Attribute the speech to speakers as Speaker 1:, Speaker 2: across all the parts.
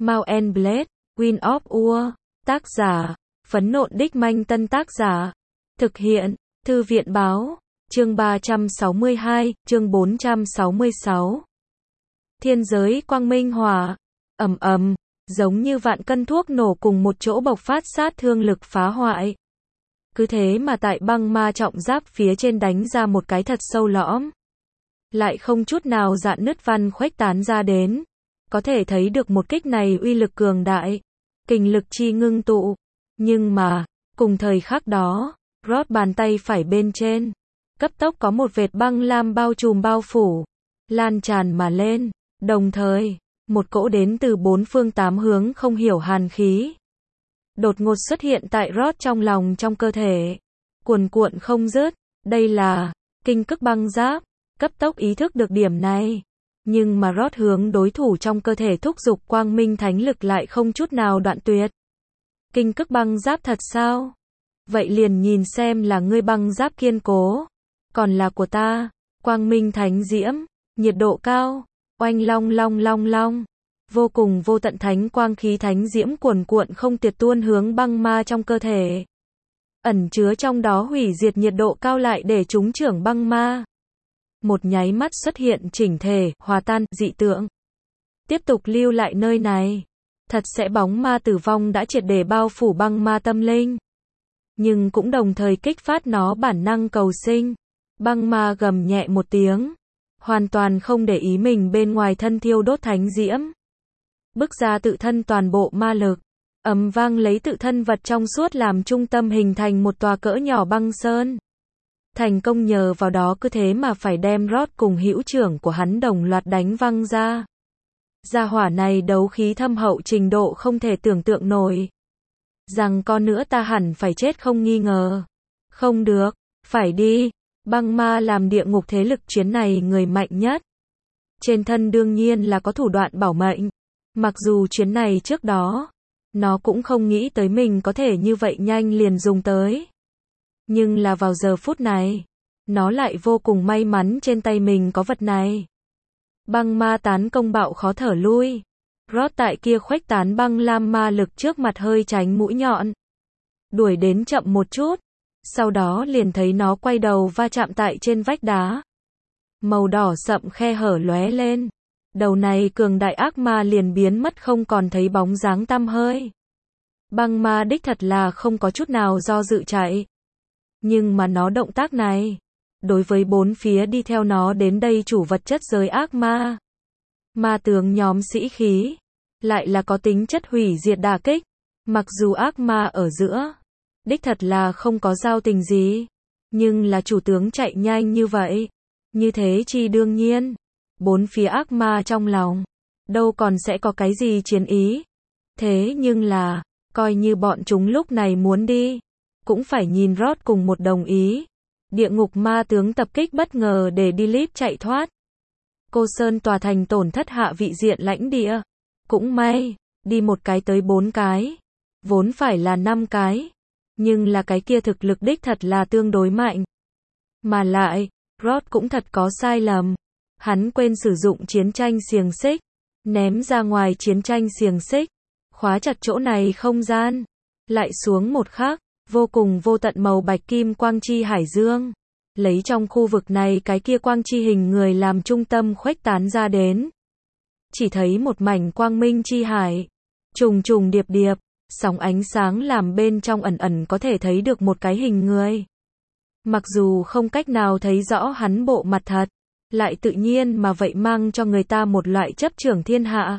Speaker 1: Mount and Blade, Wind of War, tác giả, Phấn Nộn Đích Manh Tân tác giả, thực hiện, Thư viện báo, chương 362, chương 466. Thiên giới quang minh hỏa, ầm ầm, giống như vạn cân thuốc nổ cùng một chỗ bộc phát sát thương lực phá hoại. Cứ thế mà tại băng ma trọng giáp phía trên đánh ra một cái thật sâu lõm. Lại không chút nào dạn nứt văn khuếch tán ra đến. Có thể thấy được một kích này uy lực cường đại. Kình lực chi ngưng tụ. Nhưng mà, cùng thời khắc đó, Rod bàn tay phải bên trên. Cấp tốc có một vệt băng lam bao trùm bao phủ. Lan tràn mà lên. Đồng thời, một cỗ đến từ bốn phương tám hướng không hiểu hàn khí. Đột ngột xuất hiện tại Rod trong lòng trong cơ thể. Cuồn cuộn không dứt. Đây là kinh cức băng giáp. Cấp tốc ý thức được điểm này. Nhưng mà Rod hướng đối thủ trong cơ thể thúc giục quang minh thánh lực lại không chút nào đoạn tuyệt. Kinh cức băng giáp thật sao? Vậy liền nhìn xem là ngươi băng giáp kiên cố. Còn là của ta. Quang minh thánh diễm. Nhiệt độ cao. Oanh long long long long. Vô cùng vô tận thánh quang khí thánh diễm cuồn cuộn không tiệt tuôn hướng băng ma trong cơ thể. Ẩn chứa trong đó hủy diệt nhiệt độ cao lại để chúng trưởng băng ma. Một nháy mắt xuất hiện chỉnh thể, hòa tan, dị tượng. Tiếp tục lưu lại nơi này. Thật sẽ bóng ma tử vong đã triệt để bao phủ băng ma tâm linh. Nhưng cũng đồng thời kích phát nó bản năng cầu sinh. Băng ma gầm nhẹ một tiếng. Hoàn toàn không để ý mình bên ngoài thân thiêu đốt thánh diễm. Bức ra tự thân toàn bộ ma lực. Ầm vang lấy tự thân vật trong suốt làm trung tâm hình thành một tòa cỡ nhỏ băng sơn. Thành công nhờ vào đó cứ thế mà phải đem Rod cùng hữu trưởng của hắn đồng loạt đánh văng ra. Gia hỏa này đấu khí thâm hậu trình độ không thể tưởng tượng nổi. Rằng con nữa ta hẳn phải chết không nghi ngờ. Không được, phải đi. Băng ma làm địa ngục thế lực chuyến này người mạnh nhất. Trên thân đương nhiên là có thủ đoạn bảo mệnh. Mặc dù chuyến này trước đó, nó cũng không nghĩ tới mình có thể như vậy nhanh liền dùng tới. Nhưng là vào giờ phút này, nó lại vô cùng may mắn trên tay mình có vật này. Băng ma tán công bạo khó thở lui. Rod tại kia khuếch tán băng lam ma lực trước mặt hơi tránh mũi nhọn. Đuổi đến chậm một chút. Sau đó liền thấy nó quay đầu va chạm tại trên vách đá. Màu đỏ sậm khe hở lóe lên. Đầu này cường đại ác ma liền biến mất không còn thấy bóng dáng tăm hơi. Băng ma đích thật là không có chút nào do dự chạy. Nhưng mà nó động tác này, đối với bốn phía đi theo nó đến đây chủ vật chất giới ác ma. Ma tướng nhóm sĩ khí, lại là có tính chất hủy diệt đả kích. Mặc dù ác ma ở giữa, đích thật là không có giao tình gì. Nhưng là chủ tướng chạy nhanh như vậy. Như thế chi đương nhiên. Bốn phía ác ma trong lòng, đâu còn sẽ có cái gì chiến ý. Thế nhưng là, coi như bọn chúng lúc này muốn đi, cũng phải nhìn Rod cùng một đồng ý. Địa ngục ma tướng tập kích bất ngờ để Dilip chạy thoát. Cô Sơn tòa thành tổn thất hạ vị diện lãnh địa. Cũng may, đi một cái tới 4 cái. Vốn phải là 5 cái. Nhưng là cái kia thực lực đích thật là tương đối mạnh. Mà lại, Rod cũng thật có sai lầm. Hắn quên sử dụng chiến tranh xiềng xích. Ném ra ngoài chiến tranh xiềng xích. Khóa chặt chỗ này không gian. Lại xuống một khắc. Vô cùng vô tận màu bạch kim quang chi hải dương. Lấy trong khu vực này cái kia quang chi hình người làm trung tâm khuếch tán ra đến. Chỉ thấy một mảnh quang minh chi hải. Trùng trùng điệp điệp. Sóng ánh sáng làm bên trong ẩn ẩn có thể thấy được một cái hình người. Mặc dù không cách nào thấy rõ hắn bộ mặt thật. Lại tự nhiên mà vậy mang cho người ta một loại chấp trưởng thiên hạ.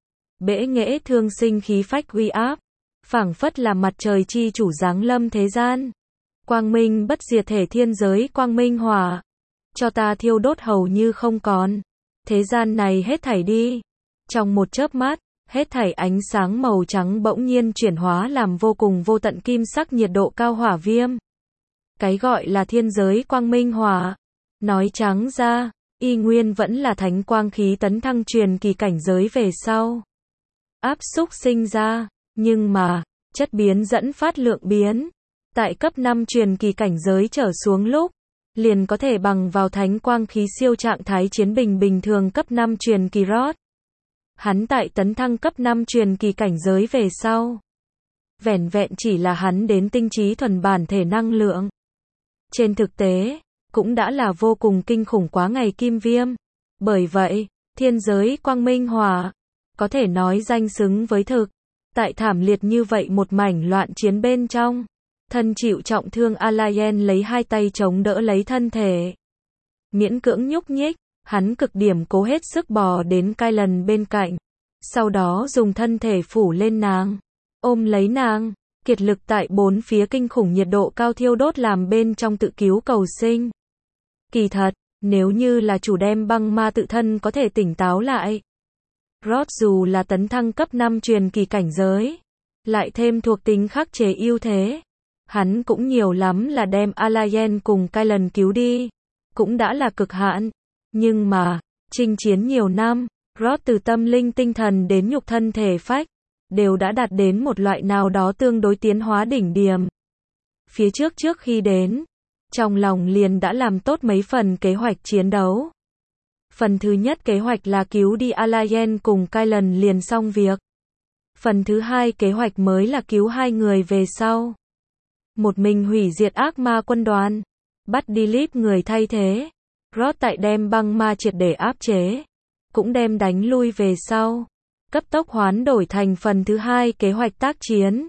Speaker 1: Bẽ nghễ thương sinh khí phách uy áp. Phảng phất là mặt trời chi chủ giáng lâm thế gian. Quang minh bất diệt thể thiên giới quang minh hỏa. Cho ta thiêu đốt hầu như không còn. Thế gian này hết thảy đi. Trong một chớp mắt, hết thảy ánh sáng màu trắng bỗng nhiên chuyển hóa làm vô cùng vô tận kim sắc nhiệt độ cao hỏa viêm. Cái gọi là thiên giới quang minh hỏa. Nói trắng ra, y nguyên vẫn là thánh quang khí tấn thăng truyền kỳ cảnh giới về sau. Áp xúc sinh ra. Nhưng mà, chất biến dẫn phát lượng biến. Tại cấp 5 truyền kỳ cảnh giới trở xuống lúc, liền có thể bằng vào thánh quang khí siêu trạng thái chiến bình bình thường cấp 5 truyền kỳ Rod. Hắn tại tấn thăng cấp 5 truyền kỳ cảnh giới về sau. Vẻn vẹn chỉ là hắn đến tinh trí thuần bản thể năng lượng. Trên thực tế, cũng đã là vô cùng kinh khủng quá ngày kim viêm. Bởi vậy, thiên giới quang minh hỏa, có thể nói danh xứng với thực. Tại thảm liệt như vậy một mảnh loạn chiến bên trong, thân chịu trọng thương Alayen lấy hai tay chống đỡ lấy thân thể. Miễn cưỡng nhúc nhích, hắn cực điểm cố hết sức bò đến Kylan bên cạnh. Sau đó dùng thân thể phủ lên nàng, ôm lấy nàng, kiệt lực tại bốn phía kinh khủng nhiệt độ cao thiêu đốt làm bên trong tự cứu cầu sinh. Kỳ thật, nếu như là chủ đem băng ma tự thân có thể tỉnh táo lại. Rod dù là tấn thăng cấp 5 truyền kỳ cảnh giới, lại thêm thuộc tính khắc chế ưu thế. Hắn cũng nhiều lắm là đem Alayen cùng Kylan cứu đi. Cũng đã là cực hạn. Nhưng mà, chinh chiến nhiều năm, Rod từ tâm linh tinh thần đến nhục thân thể phách, đều đã đạt đến một loại nào đó tương đối tiến hóa đỉnh điểm. Phía trước khi đến, trong lòng liền đã làm tốt mấy phần kế hoạch chiến đấu. Phần thứ nhất kế hoạch là cứu đi Alayen cùng Kylan liền xong việc. Phần thứ hai kế hoạch mới là cứu hai người về sau. Một mình hủy diệt ác ma quân đoàn, bắt đi Lip người thay thế. Rod tại đem băng ma triệt để áp chế, cũng đem đánh lui về sau. Cấp tốc hoán đổi thành phần thứ hai kế hoạch tác chiến.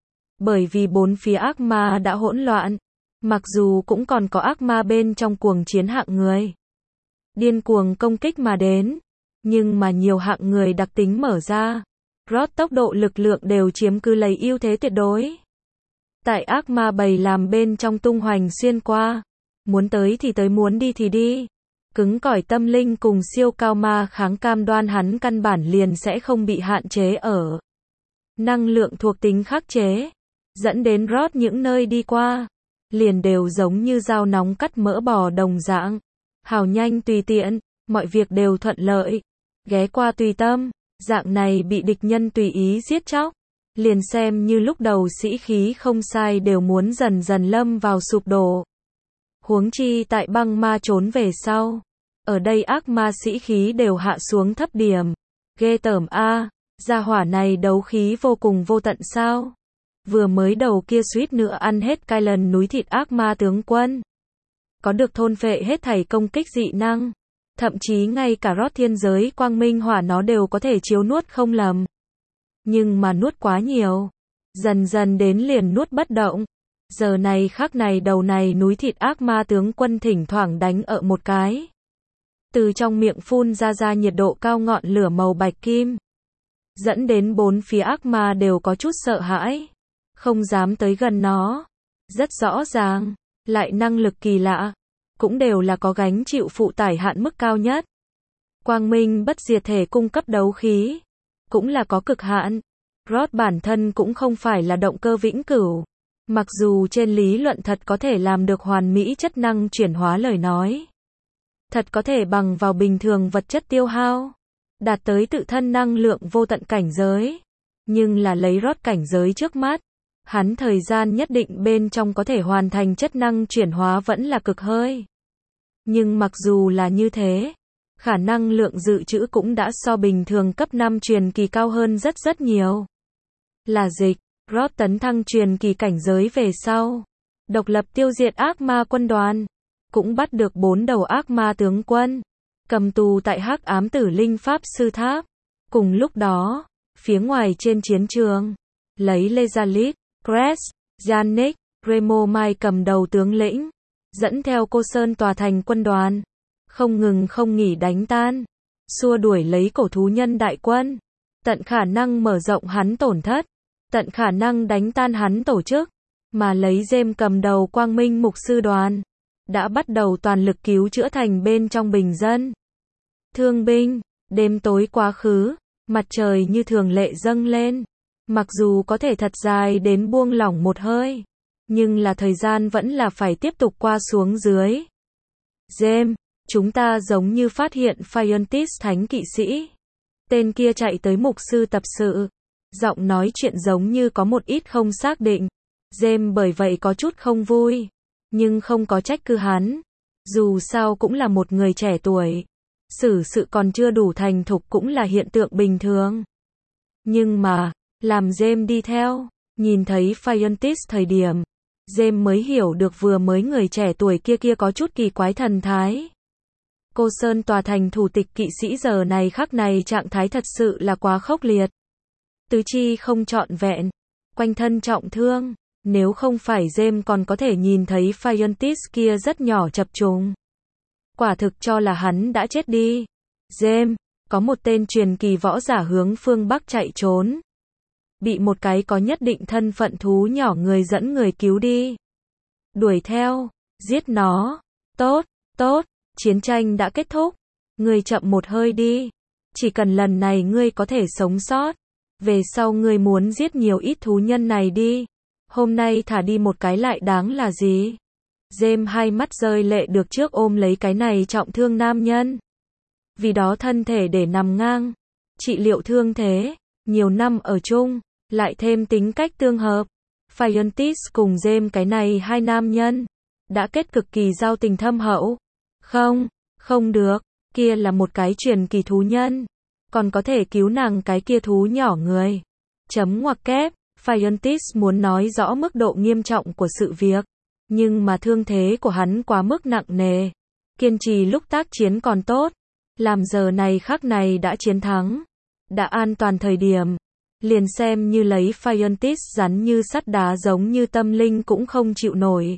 Speaker 1: Bởi vì bốn phía ác ma đã hỗn loạn, mặc dù cũng còn có ác ma bên trong cuồng chiến hạng người. Điên cuồng công kích mà đến, nhưng mà nhiều hạng người đặc tính mở ra. Rod tốc độ lực lượng đều chiếm cứ lấy ưu thế tuyệt đối. Tại ác ma bầy làm bên trong tung hoành xuyên qua. Muốn tới thì tới, muốn đi thì đi. Cứng cỏi tâm linh cùng siêu cao ma kháng cam đoan hắn căn bản liền sẽ không bị hạn chế ở năng lượng thuộc tính khắc chế. Dẫn đến Rod những nơi đi qua, liền đều giống như dao nóng cắt mỡ bò đồng dạng. Hào nhanh tùy tiện, mọi việc đều thuận lợi. Ghé qua tùy tâm, dạng này bị địch nhân tùy ý giết chóc. Liền xem như lúc đầu sĩ khí không sai đều muốn dần dần lâm vào sụp đổ. Huống chi tại băng ma trốn về sau. Ở đây ác ma sĩ khí đều hạ xuống thấp điểm. Ghê tởm a, gia hỏa này đấu khí vô cùng vô tận sao. Vừa mới đầu kia suýt nữa ăn hết Kylan núi thịt ác ma tướng quân. Có được thôn phệ hết thảy công kích dị năng. Thậm chí ngay cả Rod thiên giới quang minh hỏa nó đều có thể chiếu nuốt không lầm. Nhưng mà nuốt quá nhiều. Dần dần đến liền nuốt bất động. Giờ này khắc này đầu này núi thịt ác ma tướng quân thỉnh thoảng đánh ở một cái. Từ trong miệng phun ra nhiệt độ cao ngọn lửa màu bạch kim. Dẫn đến bốn phía ác ma đều có chút sợ hãi. Không dám tới gần nó. Rất rõ ràng. Lại năng lực kỳ lạ. Cũng đều là có gánh chịu phụ tải hạn mức cao nhất. Quang minh bất diệt thể cung cấp đấu khí. Cũng là có cực hạn. Rod bản thân cũng không phải là động cơ vĩnh cửu. Mặc dù trên lý luận thật có thể làm được hoàn mỹ chất năng chuyển hóa lời nói. Thật có thể bằng vào bình thường vật chất tiêu hao. Đạt tới tự thân năng lượng vô tận cảnh giới. Nhưng là lấy Rod cảnh giới trước mắt. Hắn thời gian nhất định bên trong có thể hoàn thành chất năng chuyển hóa vẫn là cực hơi. Nhưng mặc dù là như thế, khả năng lượng dự trữ cũng đã so bình thường cấp 5 truyền kỳ cao hơn rất nhiều. Là dịch, Rod tấn thăng truyền kỳ cảnh giới về sau. Độc lập tiêu diệt ác ma quân đoàn. Cũng bắt được 4 đầu ác ma tướng quân. Cầm tù tại hắc ám tử linh pháp sư tháp. Cùng lúc đó, phía ngoài trên chiến trường, lấy Lezalit, Crest, Yannick, Remo Mai cầm đầu tướng lĩnh. Dẫn theo cô Sơn tòa thành quân đoàn. Không ngừng không nghỉ đánh tan. Xua đuổi lấy cổ thú nhân đại quân. Tận khả năng mở rộng hắn tổn thất. Tận khả năng đánh tan hắn tổ chức. Mà lấy James cầm đầu quang minh mục sư đoàn. Đã bắt đầu toàn lực cứu chữa thành bên trong bình dân. Thương binh, đêm tối quá khứ. Mặt trời như thường lệ dâng lên. Mặc dù có thể thật dài đến buông lỏng một hơi. Nhưng là thời gian vẫn là phải tiếp tục qua xuống dưới. James, chúng ta giống như phát hiện Phiontis thánh kỵ sĩ. Tên kia chạy tới mục sư tập sự. Giọng nói chuyện giống như có một ít không xác định. James bởi vậy có chút không vui. Nhưng không có trách cứ hắn. Dù sao cũng là một người trẻ tuổi. xử sự còn chưa đủ thành thục cũng là hiện tượng bình thường. Nhưng mà, làm James đi theo, nhìn thấy Phiontis thời điểm, James mới hiểu được vừa mới người trẻ tuổi kia có chút kỳ quái thần thái. Cô Sơn tòa thành thủ tịch kỵ sĩ giờ này khắc này trạng thái thật sự là quá khốc liệt. Tứ chi không trọn vẹn, quanh thân trọng thương, nếu không phải James còn có thể nhìn thấy Phiontis kia rất nhỏ chập trùng. Quả thực cho là hắn đã chết đi. James, có một tên truyền kỳ võ giả hướng phương Bắc chạy trốn. Bị một cái có nhất định thân phận thú nhỏ người dẫn người cứu đi. Đuổi theo, giết nó. Tốt, tốt, chiến tranh đã kết thúc. Ngươi chậm một hơi đi. Chỉ cần lần này ngươi có thể sống sót. Về sau ngươi muốn giết nhiều ít thú nhân này đi. Hôm nay thả đi một cái lại đáng là gì? James hai mắt rơi lệ được trước ôm lấy cái này trọng thương nam nhân. Vì đó thân thể để nằm ngang. Trị liệu thương thế. Nhiều năm ở chung. Lại thêm tính cách tương hợp. Phiontis cùng James cái này hai nam nhân. Đã kết cực kỳ giao tình thâm hậu. Không, không được. Kia là một cái truyền kỳ thú nhân. Còn có thể cứu nàng cái kia thú nhỏ người. Chấm ngoặc kép. Phiontis muốn nói rõ mức độ nghiêm trọng của sự việc. Nhưng mà thương thế của hắn quá mức nặng nề. Kiên trì lúc tác chiến còn tốt. Làm giờ này khắc này đã chiến thắng. Đã an toàn thời điểm. Liền xem như lấy Phiontis rắn như sắt đá giống như tâm linh cũng không chịu nổi.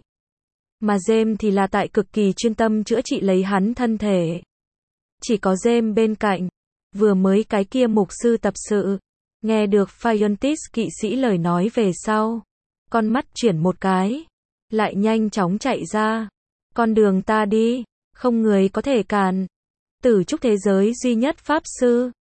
Speaker 1: Mà James thì là tại cực kỳ chuyên tâm chữa trị lấy hắn thân thể. Chỉ có James bên cạnh. Vừa mới cái kia mục sư tập sự. Nghe được Phiontis kỵ sĩ lời nói về sau. Con mắt chuyển một cái. Lại nhanh chóng chạy ra. Con đường ta đi. Không người có thể cản. Tử trúc thế giới duy nhất pháp sư.